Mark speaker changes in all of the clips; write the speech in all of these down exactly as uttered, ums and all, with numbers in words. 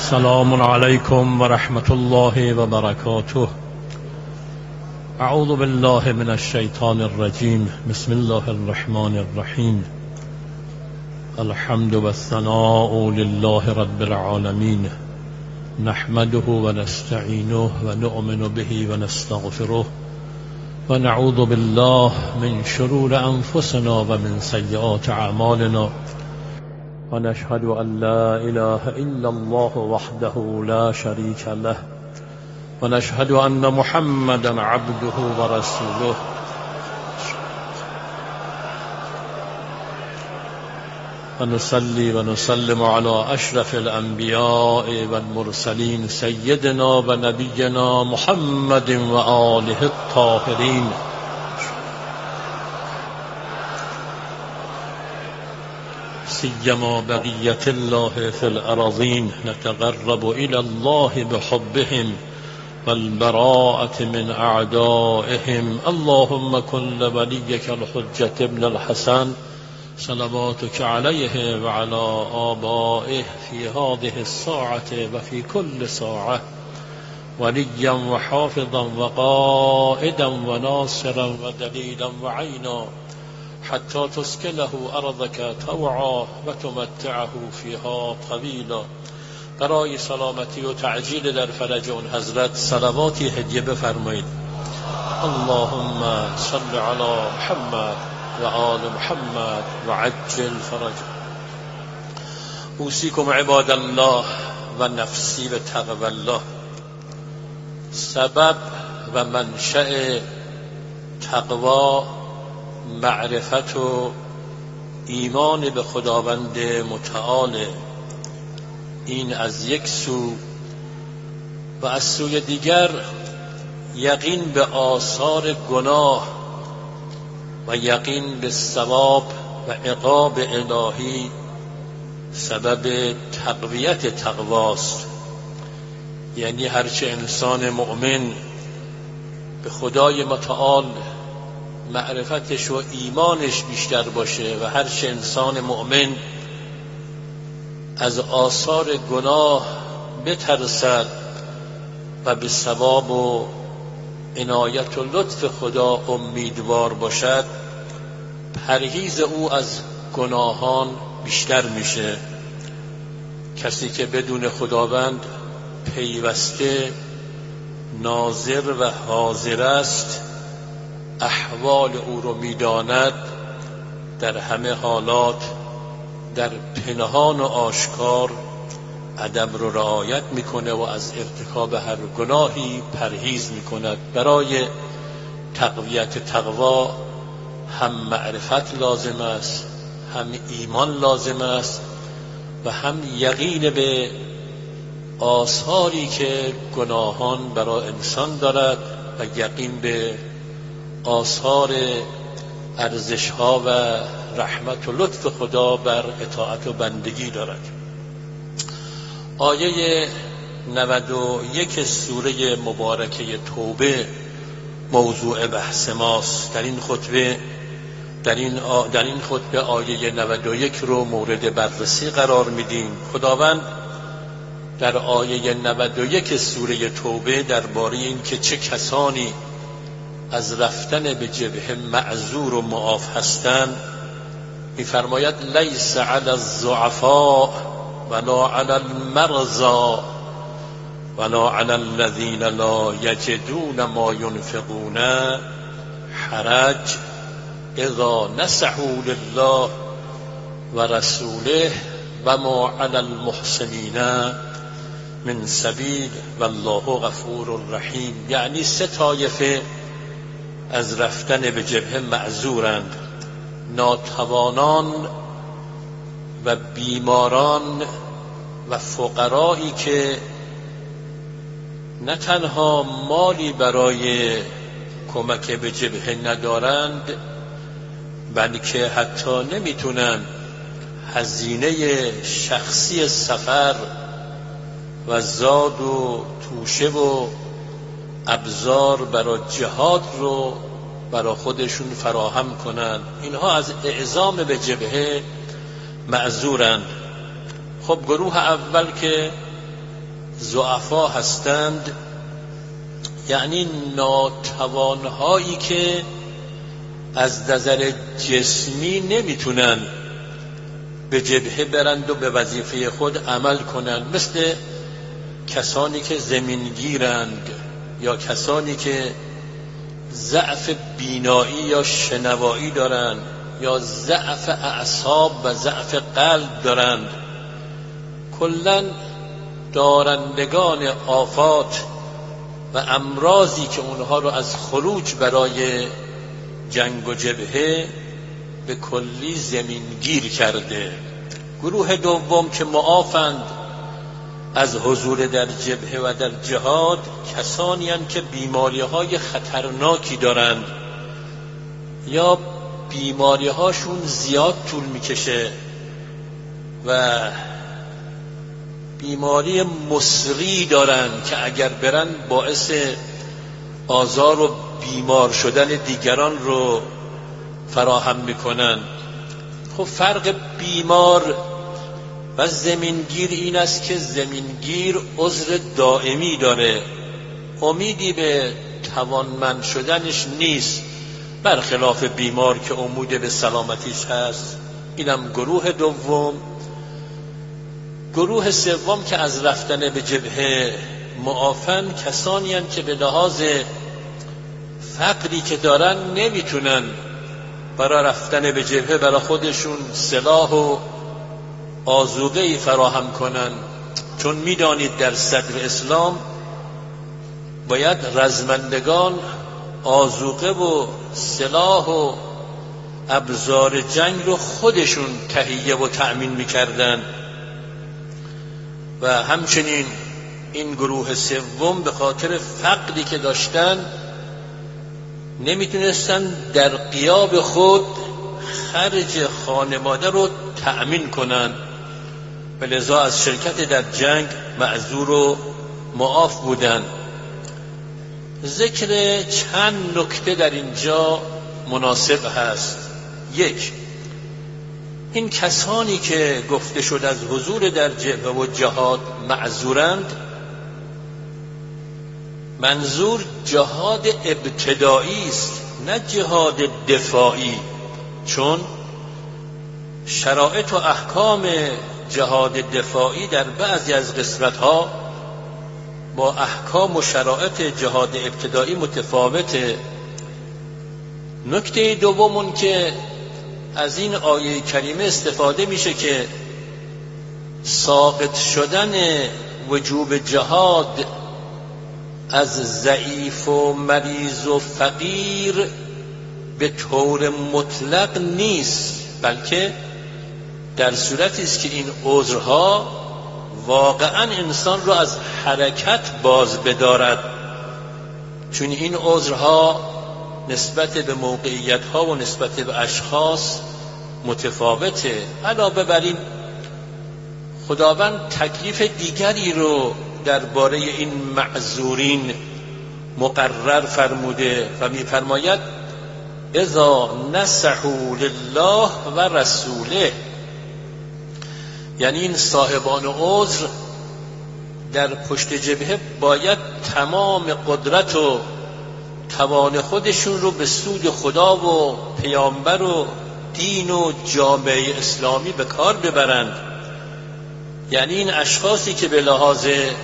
Speaker 1: السلام عليكم ورحمة الله وبركاته. أعوذ بالله من الشيطان الرجيم. بسم الله الرحمن الرحيم. الحمد والثناء لله رب العالمين، نحمده ونستعينه ونؤمن به ونستغفره ونعوذ بالله من شرور أنفسنا ومن سيئات أعمالنا، ونشهد أن لا إله إلا الله وحده لا شريك له، ونشهد أن محمدا عبده ورسوله. ونصلي ونسلم على أشرف الأنبياء والمرسلين سيدنا ونبينا محمد وآله الطاهرين. سيما بقية الله في الأراضين، نتقرب إلى الله بحبهم والبراءة من أعدائهم. اللهم كن لوليك الحجة ابن الحسن صلواتك عليه وعلى آبائه في هذه الساعة وفي كل ساعة وليا وحافظا وقائدا وناصرا ودليلا وعينا، حتى تسكنه أرضك طوعا وتمتعه فيها طويلا. برای سلامتی و تعجیل در فرج اون حضرت صلواتی هدیه بفرمایید. اللهم صل علی محمد و آل محمد و عجل فرج. اوصیکم عباد الله و نفسی به تقوی الله. سبب و منشأ تقوا معرفت و ایمان به خداوند متعال، این از یک سو، و از سوی دیگر یقین به آثار گناه و یقین به ثواب و عقاب الهی سبب تقویت تقواست. یعنی هرچه انسان مؤمن به خدای متعال معرفتش و ایمانش بیشتر باشه و هرچه انسان مؤمن از آثار گناه بترسد و به ثواب و عنایت و لطف خدا امیدوار باشد، پرهیز او از گناهان بیشتر میشه. کسی که بدون خداوند پیوسته ناظر و حاضر است، احوال او رو میداند، در همه حالات در پنهان و آشکار ادب رو رعایت میکنه و از ارتکاب هر گناهی پرهیز میکند. برای تقویت تقوا هم معرفت لازم است، هم ایمان لازم است و هم یقین به آثاری که گناهان برای انسان دارد و یقین به آثار ارزش‌ها و رحمت و لطف خدا بر اطاعت و بندگی دارد. آیه نود و یک سوره مبارکه توبه موضوع بحث ماست. در این خطبه در این, آ... در این خطبه آیه نود و یک رو مورد بررسی قرار میدیم. خداوند در آیه نود و یک سوره توبه درباره این که چه کسانی از رفتن به جبهه معذور و معاف هستند می‌فرماید: لیس علی الضعفاء ولا علی المرضى ولا علی الذین لا یجدون ما ينفقون حرج اذا نصحوا لله و رسوله و ما علی المحسنین من سبیل والله غفور رحیم. یعنی سه طایفه از رفتن به جبهه معذورند: ناتوانان و بیماران و فقرایی که نه تنها مالی برای کمک به جبهه ندارند، بلکه حتی نمیتونن هزینه شخصی سفر و زاد و توشه و ابزار برای جهاد رو برای خودشون فراهم کنند. اینها از اعزام به جبهه معذورند. خب گروه اول که ضعفا هستند، یعنی ناتوانهایی که از نظر جسمی نمیتونن به جبهه برند و به وظیفه خود عمل کنند، مثل کسانی که زمینگیرند یا کسانی که ضعف بینایی یا شنوایی دارند یا ضعف اعصاب و ضعف قلب دارند. کلاً دارندگان آفات و امراضی که اونها رو از خروج برای جنگ و جبهه به کلی زمینگیر کرده. گروه دوم که معافند از حضور در جبهه و در جهاد، کسانی هستند که بیماری های خطرناکی دارند یا بیماری هاشون زیاد طول میکشه و بیماری مصری دارند که اگر برن باعث آزار و بیمار شدن دیگران رو فراهم میکنن. خب فرق بیمار و زمینگیر این است که زمینگیر عذر دائمی داره، امیدی به توانمند شدنش نیست، برخلاف بیمار که امید به سلامتیش هست. اینم گروه دوم. گروه سوم که از رفتن به جبهه معافن، کسانی هستند که به لحاظ فقری که دارن نمیتونن برای رفتن به جبهه برای خودشون سلاح و آذوقه‌ای فراهم کنن، چون میدانید در صدر اسلام باید رزمندگان آذوقه و سلاح و ابزار جنگ رو خودشون تهیه و تأمین میکردن و همچنین این گروه سوم به خاطر فقری که داشتن نمیتونستن در غیاب خود خرج خانواده رو تأمین کنن و لذا از شرکت در جنگ معذور و معاف بودن. ذکر چند نکته در اینجا مناسب هست. یک، این کسانی که گفته شد از حضور در جبهه و جهاد معذورند، منظور جهاد ابتدایی است نه جهاد دفاعی، چون شرایط و احکام جهاد دفاعی در بعضی از قسمت‌ها با احکام و شرایط جهاد ابتدایی متفاوته. نکته دومون که از این آیه کریمه استفاده میشه که ساقط شدن وجوب جهاد از ضعیف و مریض و فقیر به طور مطلق نیست، بلکه در صورتی است که این عذرها واقعا انسان را از حرکت باز بدارد، چون این عذرها نسبت به موقعیت‌ها و نسبت به اشخاص متفاوته. علاوه بر این خداوند تکلیف دیگری رو درباره این معذورین مقرر فرموده و می‌فرماید اذا نصحوا لله و رسوله، یعنی این صاحبان عذر در پشت جبهه باید تمام قدرت و توان خودشون رو به سود خدا و پیامبر و دین و جامعه اسلامی به کار ببرند. یعنی این اشخاصی که به لحاظ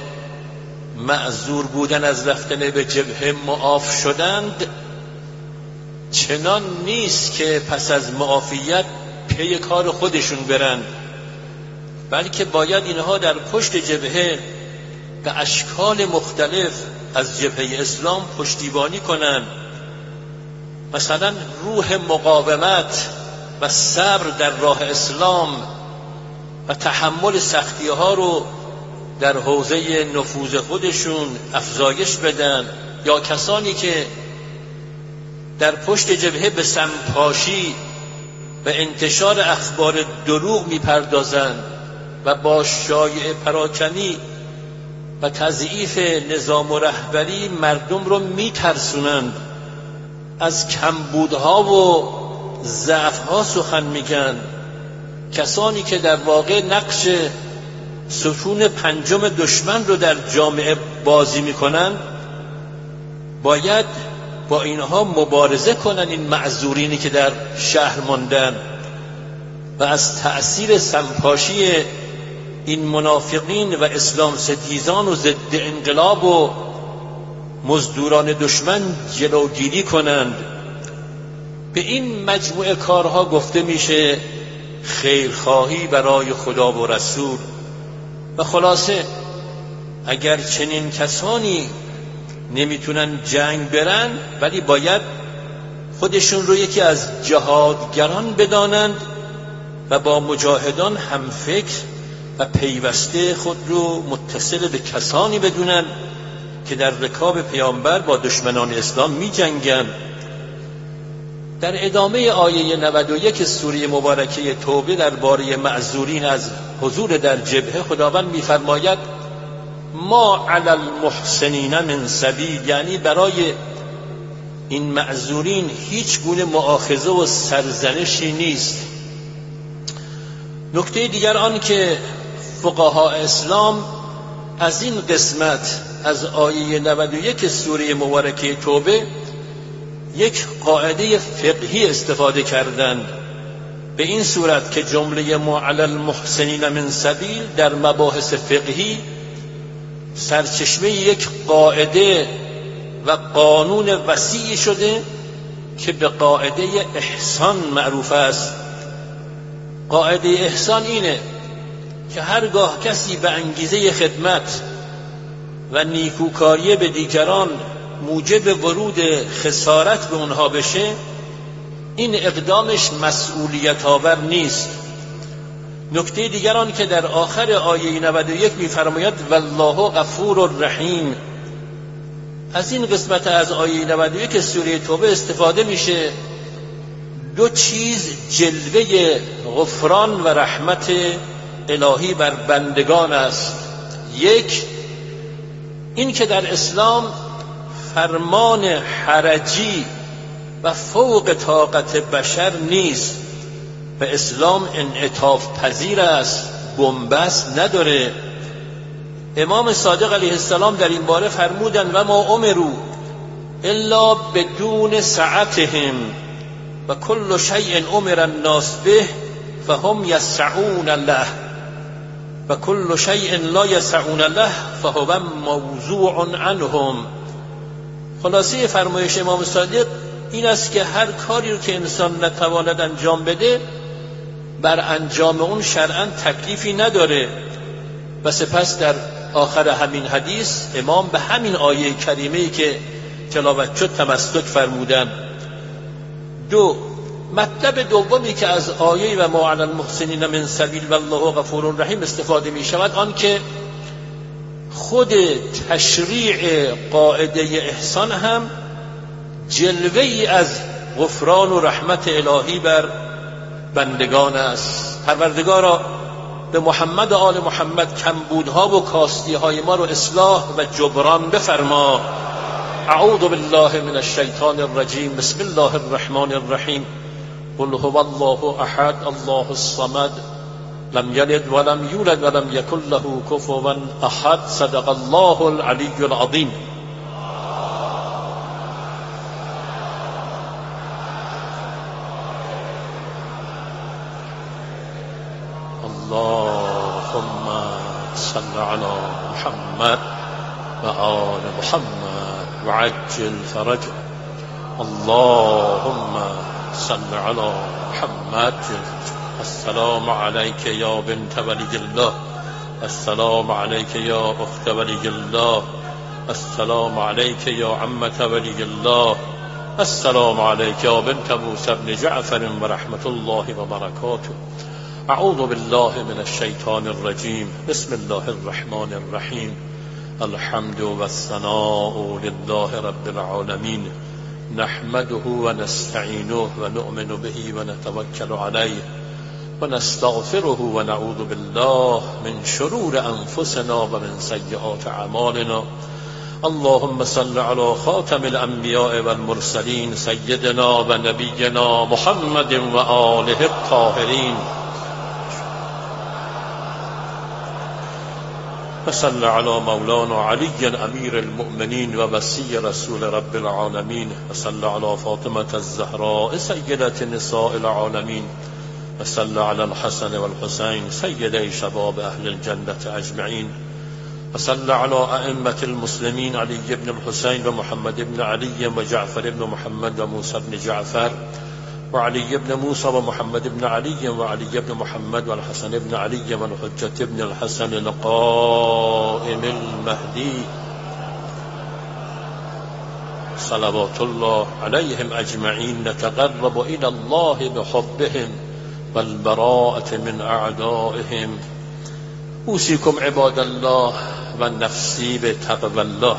Speaker 1: معذور بودن از رفتن به جبهه معاف شدند، چنان نیست که پس از معافیت پی کار خودشون برند، بلکه باید اینها در پشت جبهه به اشکال مختلف از جبهه اسلام پشتیبانی کنند. مثلا روح مقاومت و صبر در راه اسلام و تحمل سختی ها رو در حوزه نفوذ خودشون افزایش بدن، یا کسانی که در پشت جبهه به سمپاشی و انتشار اخبار دروغ میپردازند و با شایعه پراکنی و تضعیف نظام و رهبری مردم رو میترسونند، از کمبودها و ضعفها سخن میگن. کسانی که در واقع نقش ستون پنجم دشمن رو در جامعه بازی میکنن، باید با اینها مبارزه کنن، این معذورینی که در شهر ماندن، و از تأثیر سمپاشی این منافقین و اسلام ستیزان و ضد انقلاب و مزدوران دشمن جلوگیری کنند. به این مجموعه کارها گفته میشه خیرخواهی برای خدا و رسول. و خلاصه اگر چنین کسانی نمیتونن جنگ برن، ولی باید خودشون رو یکی از جهادگران بدانند و با مجاهدان هم فکر و پیوسته خود رو متصل به کسانی بدونن که در رکاب پیامبر با دشمنان اسلام می جنگن. در ادامه آیه نود و یک سوره مبارکه توبه درباره معذورین از حضور در جبهه خداوند می‌فرماید ما علی المحسنین من سبیل، یعنی برای این معذورین هیچ گونه مؤاخذه و سرزنشی نیست. نکته دیگر آن که فقها اسلام از این قسمت از آیه نود و یک سوره مبارکه توبه یک قاعده فقهی استفاده کردند، به این صورت که جمله ما علی المحسنین من سبیل در مباحث فقهی سرچشمه یک قاعده و قانون وسیعی شده که به قاعده احسان معروف است. قاعده احسان اینه که هرگاه کسی به انگیزه خدمت و نیکوکاری به دیگران موجب ورود خسارت به اونها بشه، این اقدامش مسئولیت آور نیست. نکته دیگر آن که در آخر آیه نود و یک می‌فرماید والله غفور رحیم، از این قسمت از آیه نود و یک سوره توبه استفاده میشه دو چیز جلوه غفران و رحمت الهی بر بندگان است. یک، این که در اسلام فرمان حرجی و فوق طاقت بشر نیست و اسلام انعطاف پذیر است، بنبست نداره. امام صادق علیه السلام در این باره فرمودند و ما امروا الا بدون سعتهم و کل شیء امر الناس به فهم یسعون له و کل شیء لا یسعون له فهو موضوع عنهم. خلاصه فرمایش امام صادق این است که هر کاری رو که انسان نتواند انجام بده، بر انجام اون شرعاً تکلیفی نداره. و سپس در آخر همین حدیث امام به همین آیه کریمه‌ای که تلاوت شد تمسک فرمودند. دو، مطلب دومی که از آیه و ما علی المحسنین من سبیل والله غفور رحیم استفاده می شود آن که خود تشریع قاعده احسان هم جلوه‌ای از غفران و رحمت الهی بر بندگان است. پروردگارا به محمد و آل محمد کمبودها و کاستی‌های ما رو اصلاح و جبران بفرما. اعوذ بالله من الشیطان الرجیم. بسم الله الرحمن الرحیم. قل هو الله احد الله الصمد لم یلد ولم یولد ولم یکن له کفوا احد. صدق الله العلی العظیم. اللهم صل على محمد و آل محمد وعجل فرجه. اللهم صل على محمد. السلام عليك يا بنت ولي الله. السلام عليك يا أخت ولي الله. السلام عليك يا عمة ولي الله. السلام عليك يا بنت موسى بن جعفر ورحمة الله وبركاته. اعوذ بالله من الشیطان الرجیم. بسم الله الرحمن الرحیم. الحمد والثناء لله رب العالمین. نحمده ونستعینه ونؤمن به ونتوکل علیه ونستغفره ونعوذ بالله من شرور انفسنا ومن سیئات اعمالنا. اللهم صل على خاتم الانبیاء والمرسلین سیدنا و نبینا محمد و آله الطاهرین. وصل على مولانا علي امیر المؤمنین و وصی رسول رب العالمین وصل على فاطمة الزهراء سیدة نساء العالمین وصل على الحسن والحسين سيدي شباب اهل الجنة اجمعین وصل على ائمة المسلمين علي بن الحسين ومحمد بن علي وجعفر بن محمد وموسى بن جعفر وعلي بن موسى ومحمد بن علي وعلي بن محمد والحسن بن علي والحجة بن الحسن القائم المهدي صلوات الله عليهم أجمعين نتقرب إلى الله بحبهم والبراءة من أعدائهم. أوصيكم عباد الله والنفسي بتقوى الله.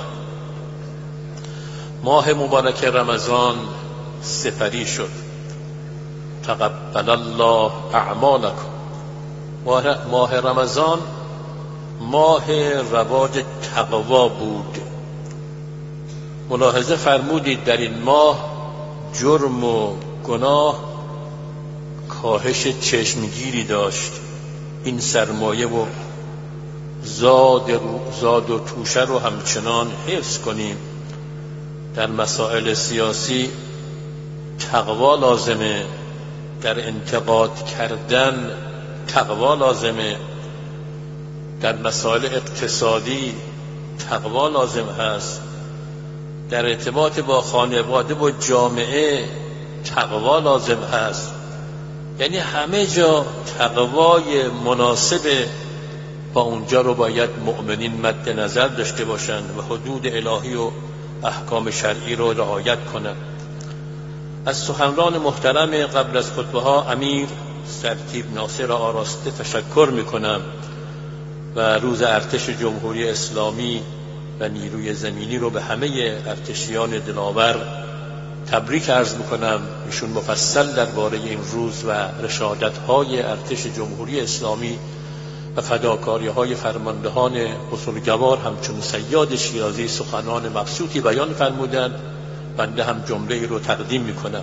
Speaker 1: ماه مبارک رمضان سپری شد. تقبل الله اعمالکم. ماه رمضان ماه رواج تقوا بود. ملاحظه فرمودید در این ماه جرم و گناه کاهش چشمگیری داشت. این سرمایه و زاد, زاد و توشه رو همچنان حفظ کنیم. در مسائل سیاسی تقوا لازمه، در انتقاد کردن تقوا لازمه، در مسائل اقتصادی تقوا لازم هست، در ارتباط با خانواده و جامعه تقوا لازم هست. یعنی همه جا تقوای مناسب با اونجا رو باید مؤمنین مد نظر داشته باشند و حدود الهی و احکام شرعی رو رعایت کنند. از سخنران محترم قبل از خطبه ها امیر سرتیپ ناصر آراسته تشکر میکنم و روز ارتش جمهوری اسلامی و نیروی زمینی رو به همه ارتشیان دلاور تبریک عرض میکنم. ایشون مفصل درباره این روز و رشادت‌های ارتش جمهوری اسلامی و فداکاری‌های فرماندهان بزرگوار همچون صیاد شیرازی سخنان مبسوطی بیان فرمودند. بنده هم جمله رو تقدیم میکنم.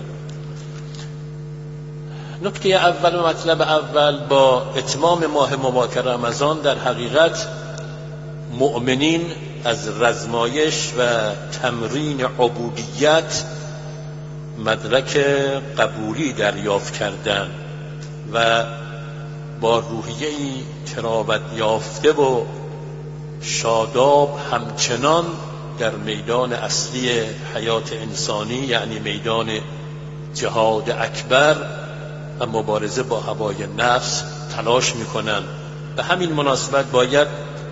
Speaker 1: نکته اول و مطلب اول، با اتمام ماه مبارک رمضان در حقیقت مؤمنین از رزمایش و تمرین عبودیت مدرک قبولی دریافت کردند و با روحیه‌ای تراوت یافته و شاداب همچنان در میدان اصلی حیات انسانی، یعنی میدان جهاد اکبر و مبارزه با هوای نفس تلاش میکنند. به همین مناسبت باید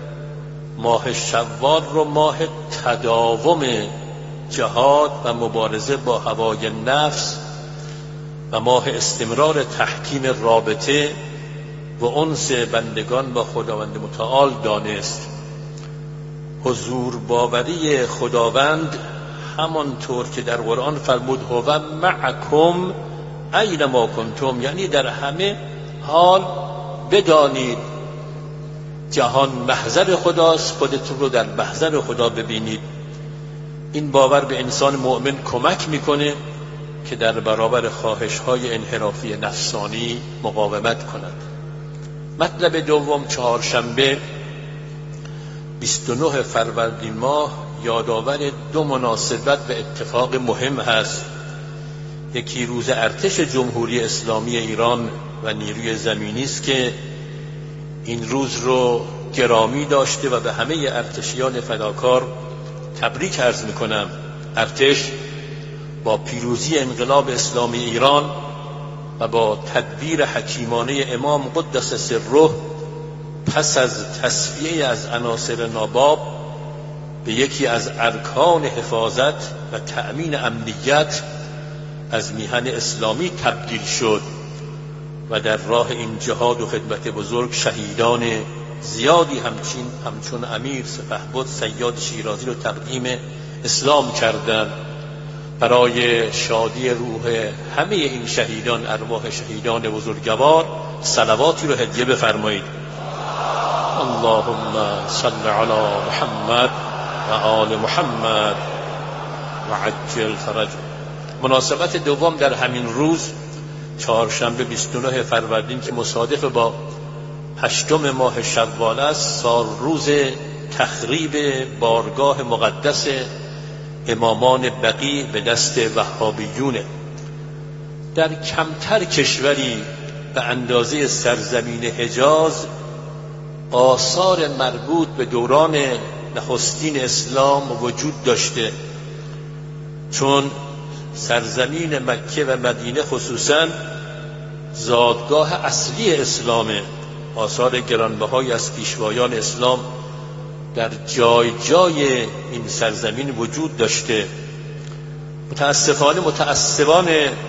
Speaker 1: ماه شوال رو ماه تداوم جهاد و مبارزه با هوای نفس و ماه استمرار تحکیم رابطه و انس بندگان با خداوند متعال دانست. حضور باوری خداوند همانطور که در قرآن فرمود هو معکم اینما کنتم، یعنی در همه حال بدانید جهان محضر خداست، خودتون رو در محضر خدا ببینید. این باور به انسان مؤمن کمک میکنه که در برابر خواهش‌های انحرافی نفسانی مقاومت کند. مطلب دوم، چهارشنبه بیست و نه فروردین ماه یادآور دو مناسبت و اتفاق مهم هست. یکی روز ارتش جمهوری اسلامی ایران و نیروی زمینی است که این روز رو گرامی داشته و به همه ارتشیان فداکار تبریک عرض میکنم. ارتش با پیروزی انقلاب اسلامی ایران و با تدبیر حکیمانه امام قدس سره پس از تصفیه از عناصر ناباب به یکی از ارکان حفاظت و تأمین امنیت از میهن اسلامی تبدیل شد و در راه این جهاد و خدمت بزرگ شهیدان زیادی همچین همچون امیر سپهبد صیاد شیرازی رو تقدیم اسلام کردند. برای شادی روح همه این شهیدان، ارواح شهیدان بزرگوار، صلواتی رو هدیه بفرمایید. اللهم صل علی محمد و آل محمد و عجل فرج. مناسبت دوم در همین روز چهارشنبه بیست و نه فروردین که مصادف با هشتم ماه شوال است، سال روز تخریب بارگاه مقدس امامان بقیع به دست وهابیونه. در کمتر کشوری به اندازه سرزمین حجاز آثار مربوط به دوران نخستین اسلام وجود داشته، چون سرزمین مکه و مدینه خصوصاً زادگاه اصلی اسلامه. آثار گرانبهایی از پیشوایان اسلام در جای جای این سرزمین وجود داشته. متاسفانه متعصبان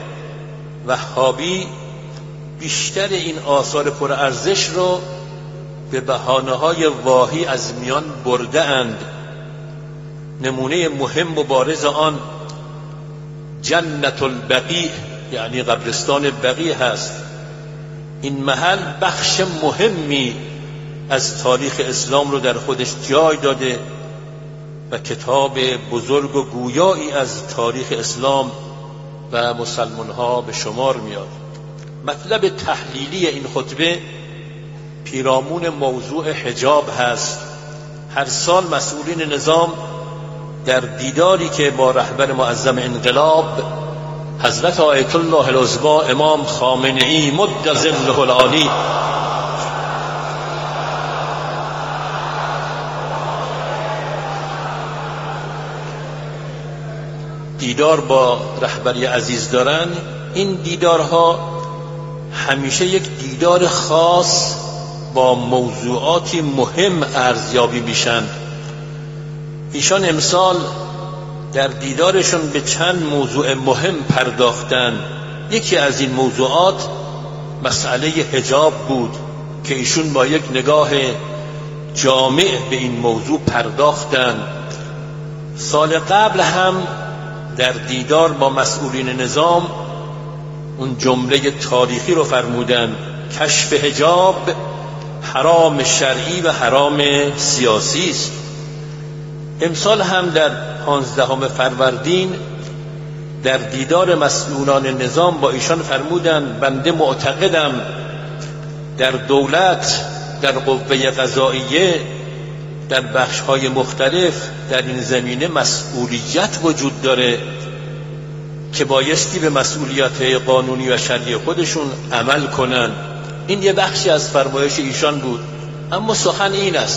Speaker 1: وهابی بیشتر این آثار پرارزش رو به بهانه‌های واهی از میان برده اند. نمونه مهم و بارز آن جنت البقیع یعنی قبرستان بقیع هست. این محل بخش مهمی از تاریخ اسلام رو در خودش جای داده و کتاب بزرگ و گویایی از تاریخ اسلام و مسلمان ها به شمار میاد. مطلب تحلیلی این خطبه پیرامون موضوع حجاب هست. هر سال مسئولین نظام در دیداری که با رهبر معظم انقلاب حضرت آیت الله العظمی امام خامنه‌ای مد ظله العالی دیدار با رهبری عزیز دارن، این دیدارها همیشه یک دیدار خاص با موضوعاتی مهم ارزیابی میشن. ایشان امسال در دیدارشون به چند موضوع مهم پرداختن. یکی از این موضوعات مسئله حجاب بود که ایشون با یک نگاه جامع به این موضوع پرداختن. سال قبل هم در دیدار با مسئولین نظام اون جمله تاریخی رو فرمودن: کشف حجاب حرام شرعی و حرام سیاسی است. امسال هم در پانزدهم فروردین در دیدار مسئولان نظام با ایشان فرمودن: بنده معتقدم در دولت، در قوه قضاییه، در بخش‌های مختلف در این زمینه مسئولیت وجود داره که بایستی به مسئولیت قانونی و شرعی خودشون عمل کنن. این یه بخشی از فرمایش ایشان بود. اما سخن این است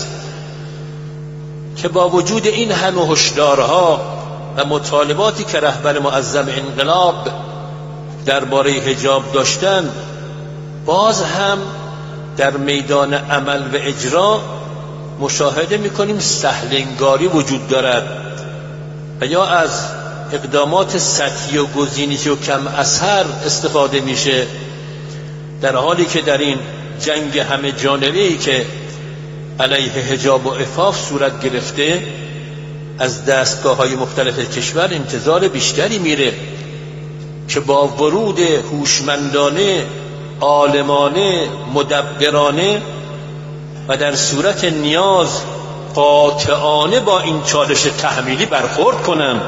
Speaker 1: که با وجود این همه هشدارها و مطالباتی که رهبر معظم انقلاب درباره حجاب داشتن، باز هم در میدان عمل و اجرا مشاهده میکنیم سهلنگاری وجود دارد و یا از اقدامات سطحی و گزینشی و کم اثر استفاده میشه، در حالی که در این جنگ همه جانبه‌ای که علیه حجاب و عفاف صورت گرفته از دستگاه‌های مختلف کشور انتظار بیشتری میره که با ورود هوشمندانه، عالمانه، مدبرانه و در صورت نیاز قاطعانه با این چالش تحمیلی برخورد کنند.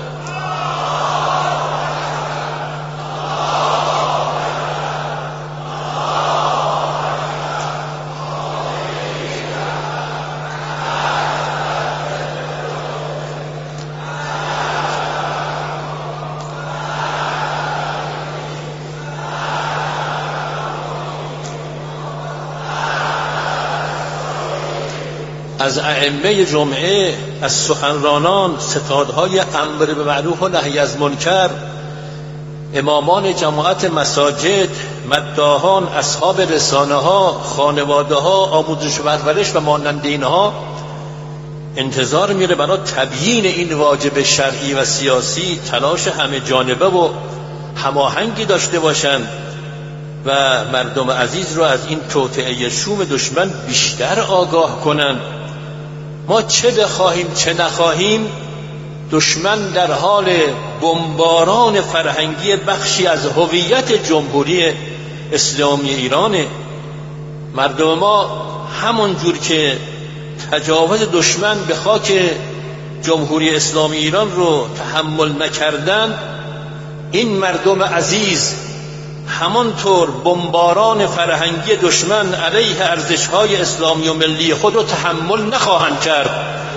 Speaker 1: از ائمه جمعه، از سخنرانان، ستادهای امر به معروف و نهی از منکر، امامان جماعت مساجد، مداحان، اصحاب رسانه ها، خانواده ها، آموزش و پرورش و مانند اینها انتظار میره برای تبیین این واجب شرعی و سیاسی تلاش همه جانبه و هماهنگی داشته باشند و مردم عزیز رو از این توطئه شوم دشمن بیشتر آگاه کنند. ما چه بخواهیم چه نخواهیم، دشمن در حال بمباران فرهنگی بخشی از هویت جمهوری اسلامی ایرانه. مردم ما همون جور که تجاوز دشمن به خاک جمهوری اسلامی ایران رو تحمل نکردن، این مردم عزیز همانطور بمباران فرهنگی دشمن علیه ارزش‌های اسلامی و ملی خود را تحمل نخواهند کرد.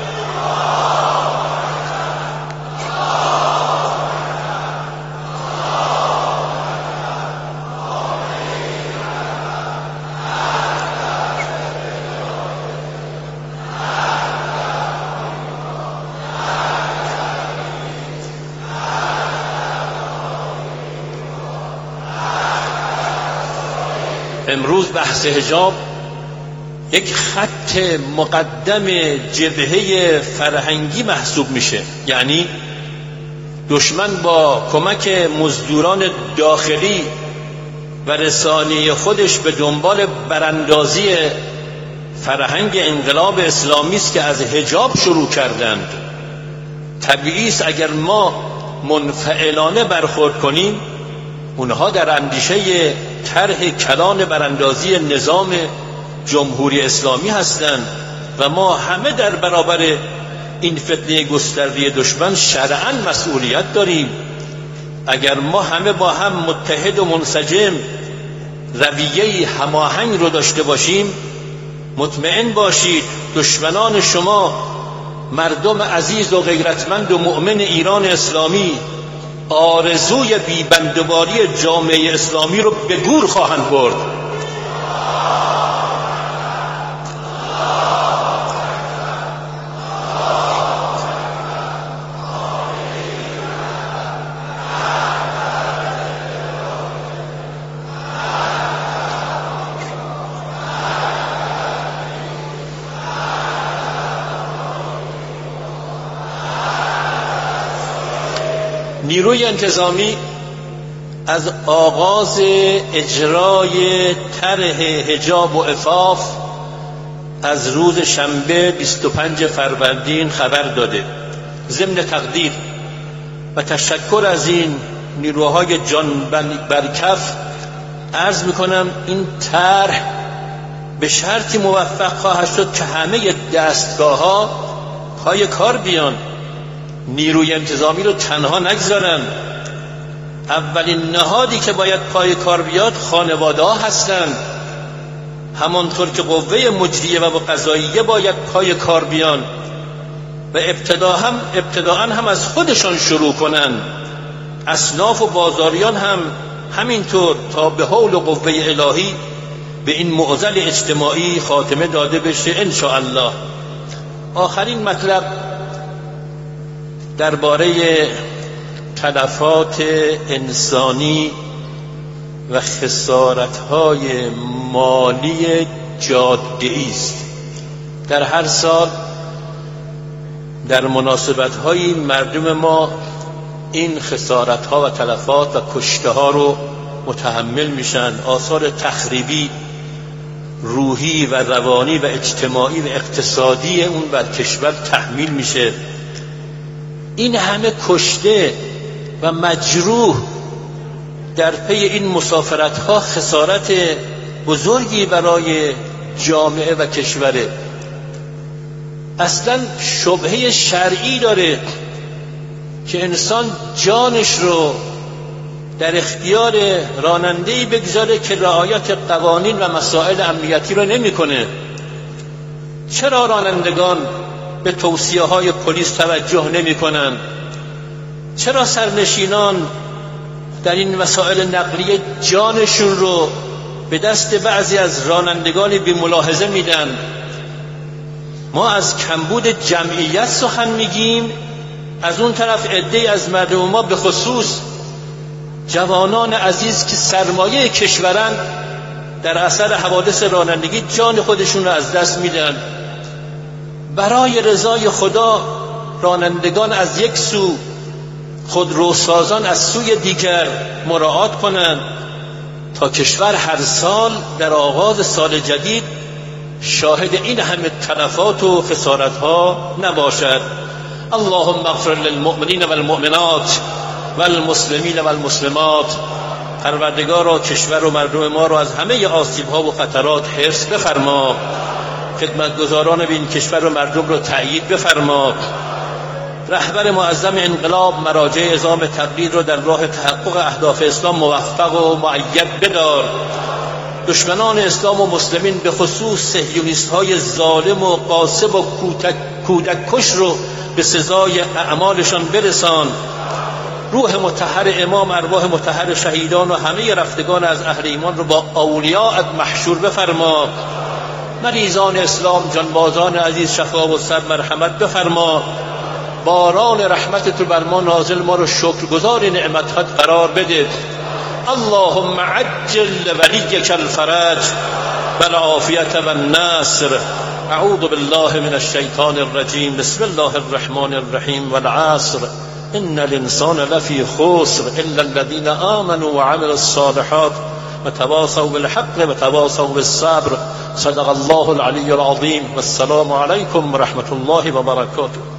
Speaker 1: امروز بحث حجاب یک خط مقدم جبهه فرهنگی محسوب میشه. یعنی دشمن با کمک مزدوران داخلی و رسانه خودش به دنبال براندازی فرهنگ انقلاب اسلامی است که از حجاب شروع کردند. طبیعی است اگر ما منفعلانه برخورد کنیم، اونها در اندیشه طرح کلان براندازی نظام جمهوری اسلامی هستند و ما همه در برابر این فتنه گسترده دشمن شرعاً مسئولیت داریم. اگر ما همه با هم متحد و منسجم رویه هماهنگ رو داشته باشیم، مطمئن باشید دشمنان شما، مردم عزیز و غیرتمند و مؤمن ایران اسلامی، آرزوی بیبندوباری جامعه اسلامی رو به گور خواهند برد. نیروی انتظامی از آغاز اجرای طرح حجاب و عفاف از روز شنبه بیست و پنج فروردین خبر داده. ضمن تقدیر و تشکر از این نیروهای جان برکف عرض میکنم این طرح به شرطی موفق خواهد شد که همه دستگاه ها پای کار بیان، نیروی انتظامی رو تنها نگذارن. اولین نهادی که باید پای کار بیاد خانواده ها هستن، همانطور که قوه مجریه و قضاییه باید پای کار بیان و ابتدا هم ابتداءً هم از خودشان شروع کنن. اصناف و بازاریان هم همینطور تا به حول و قوه الهی به این معضل اجتماعی خاتمه داده بشه ان شاء الله. آخرین مطلب درباره تلفات انسانی و خسارت‌های مالی جاده‌ای است. در هر سال در مناسبت‌های مردم ما این خسارت‌ها و تلفات و کشته‌ها رو متحمل میشن. آثار تخریبی روحی و روانی و اجتماعی و اقتصادی اون بر کشور تحمیل میشه. این همه کشته و مجروح در پی این مسافرت‌ها خسارت بزرگی برای جامعه و کشوره. اصلا شبهه شرعی داره که انسان جانش رو در اختیار راننده‌ای بگذاره که رعایت قوانین و مسائل امنیتی رو نمی‌کنه. چرا رانندگان به توصیه‌های پلیس توجه نمی‌کنند؟ چرا سرنشینان در این مسائل نقلیه جانشون رو به دست بعضی از رانندگان بی ملاحظه میدن؟ ما از کمبود جمعیت سخن میگیم، از اون طرف عده‌ای از مردم ما به خصوص جوانان عزیز که سرمایه کشورن در اثر حوادث رانندگی جان خودشون رو از دست میدن. برای رضای خدا رانندگان از یک سو، خودروسازان از سوی دیگر مراعات کنند تا کشور هر سال در آغاز سال جدید شاهد این همه تلفات و خسارت ها نباشد. اللهم اغفر للمؤمنین والمؤمنات والمسلمین والمسلمات. پروردگارا کشور و مردم ما را از همه آسیب ها و خطرات حفظ بفرما. خدمتگزاران به این کشور و مردم را تأیید بفرما. رهبر معظم انقلاب مراجع عظام تبلیغ رو در راه تحقق اهداف اسلام موفق و مؤید بدار. دشمنان اسلام و مسلمین به خصوص صهیونیست های ظالم و غاصب و کودک کش رو به سزای اعمالشان برسان. روح مطهر امام، ارواح مطهر شهیدان و همه رفتگان از اهل ایمان رو با اولیاءت محشور بفرما. مریضان اسلام، جانبازان عزیز شفا و صبر مرحمت بفرما. باران رحمتت رو بر ما نازل، ما رو شکرگزار نعمتت قرار بده. اللهم عجل ولیک الفرج والعافیت والنصر. اعوذ بالله من الشیطان الرجیم. بسم الله الرحمن الرحیم. والعصر ان الانسان لفی خسر الا الذين آمنوا وعملوا الصالحات وتواصوا بالحق وتواصوا بالصبر. صدق الله العلی العظیم. والسلام علیکم ورحمة الله وبرکاته.